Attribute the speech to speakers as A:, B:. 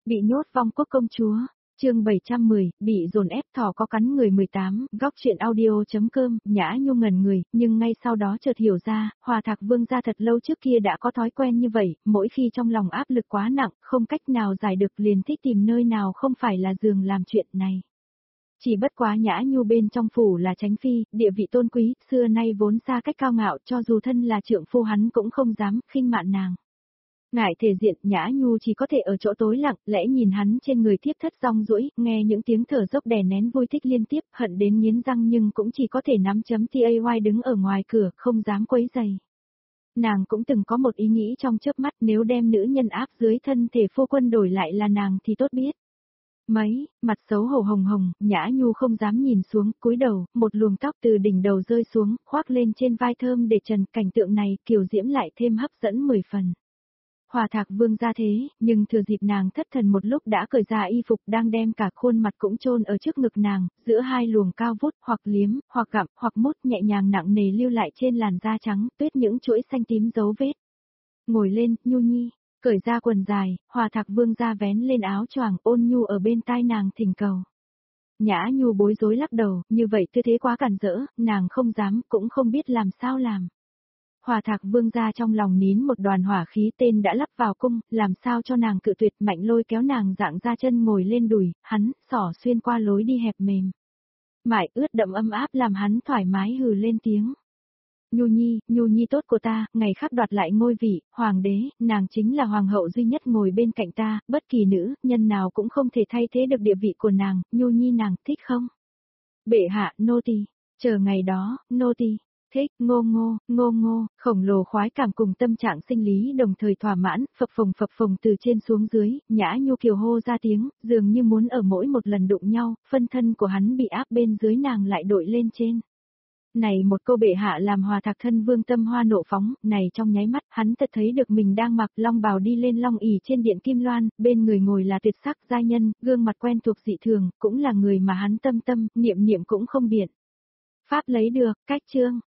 A: Bị nhốt vong quốc công chúa, chương 710, bị dồn ép thỏ có cắn người 18, góc truyện audio.com, Nhã Nhu ngẩn người, nhưng ngay sau đó chợt hiểu ra, Hòa Thạc Vương gia thật lâu trước kia đã có thói quen như vậy, mỗi khi trong lòng áp lực quá nặng, không cách nào giải được liền thích tìm nơi nào không phải là giường làm chuyện này. Chỉ bất quá Nhã Nhu bên trong phủ là Chánh Phi, địa vị tôn quý, xưa nay vốn xa cách cao ngạo, cho dù thân là trượng phu hắn cũng không dám khinh mạn nàng. Ngại thể diện, Nhã Nhu chỉ có thể ở chỗ tối lặng, lẽ nhìn hắn trên người thiếp thất rong ruỗi, nghe những tiếng thở dốc đè nén vui thích liên tiếp, hận đến nghiến răng nhưng cũng chỉ có thể nắm chấm tay đứng ở ngoài cửa, không dám quấy giày. Nàng cũng từng có một ý nghĩ trong chớp mắt, nếu đem nữ nhân áp dưới thân thể phu quân đổi lại là nàng thì tốt biết. Mặt xấu hổ hồng hồng, Nhã Nhu không dám nhìn xuống, cúi đầu, một luồng tóc từ đỉnh đầu rơi xuống, khoác lên trên vai thơm để trần, cảnh tượng này kiều diễm lại thêm hấp dẫn 10 phần. Hòa Thạc Vương ra thế, nhưng thừa dịp nàng thất thần một lúc đã cởi ra y phục đang đem cả khuôn mặt cũng chôn ở trước ngực nàng, giữa hai luồng cao vút, hoặc liếm, hoặc gặm, hoặc mút nhẹ nhàng nặng nề lưu lại trên làn da trắng, tuyết những chuỗi xanh tím dấu vết. Ngồi lên, Nhu Nhi, cởi ra quần dài, Hòa Thạc Vương ra vén lên áo choàng, ôn nhu ở bên tai nàng thỉnh cầu. Nhã Nhu bối rối lắc đầu, như vậy tư thế quá cản rỡ, nàng không dám, cũng không biết làm sao làm. Hòa Thạc Vương gia trong lòng nín một đoàn hỏa khí, tên đã lắp vào cung, làm sao cho nàng cự tuyệt, mạnh lôi kéo nàng dạng ra chân ngồi lên đùi, hắn, xỏ xuyên qua lối đi hẹp mềm. Mải ướt đậm ấm áp làm hắn thoải mái hừ lên tiếng. Nhu Nhi tốt của ta, ngày khắc đoạt lại ngôi vị, hoàng đế, nàng chính là hoàng hậu duy nhất ngồi bên cạnh ta, bất kỳ nữ, nhân nào cũng không thể thay thế được địa vị của nàng, Nhu Nhi nàng thích không? Bệ hạ, nô tỳ, chờ ngày đó, nô tỳ. Thích, ngô, khổng lồ khoái cảm cùng tâm trạng sinh lý đồng thời thỏa mãn, phập phồng từ trên xuống dưới, Nhã Nhu kiều hô ra tiếng, dường như muốn ở mỗi một lần đụng nhau, phân thân của hắn bị áp bên dưới nàng lại đội lên trên. Này một câu bệ hạ làm Hòa Thạc thân vương tâm hoa nộ phóng, này trong nháy mắt, hắn thật thấy được mình đang mặc long bào đi lên long ỷ trên điện Kim Loan, bên người ngồi là tuyệt sắc giai nhân, gương mặt quen thuộc dị thường, cũng là người mà hắn tâm niệm cũng không biện. Pháp lấy được, cách chương.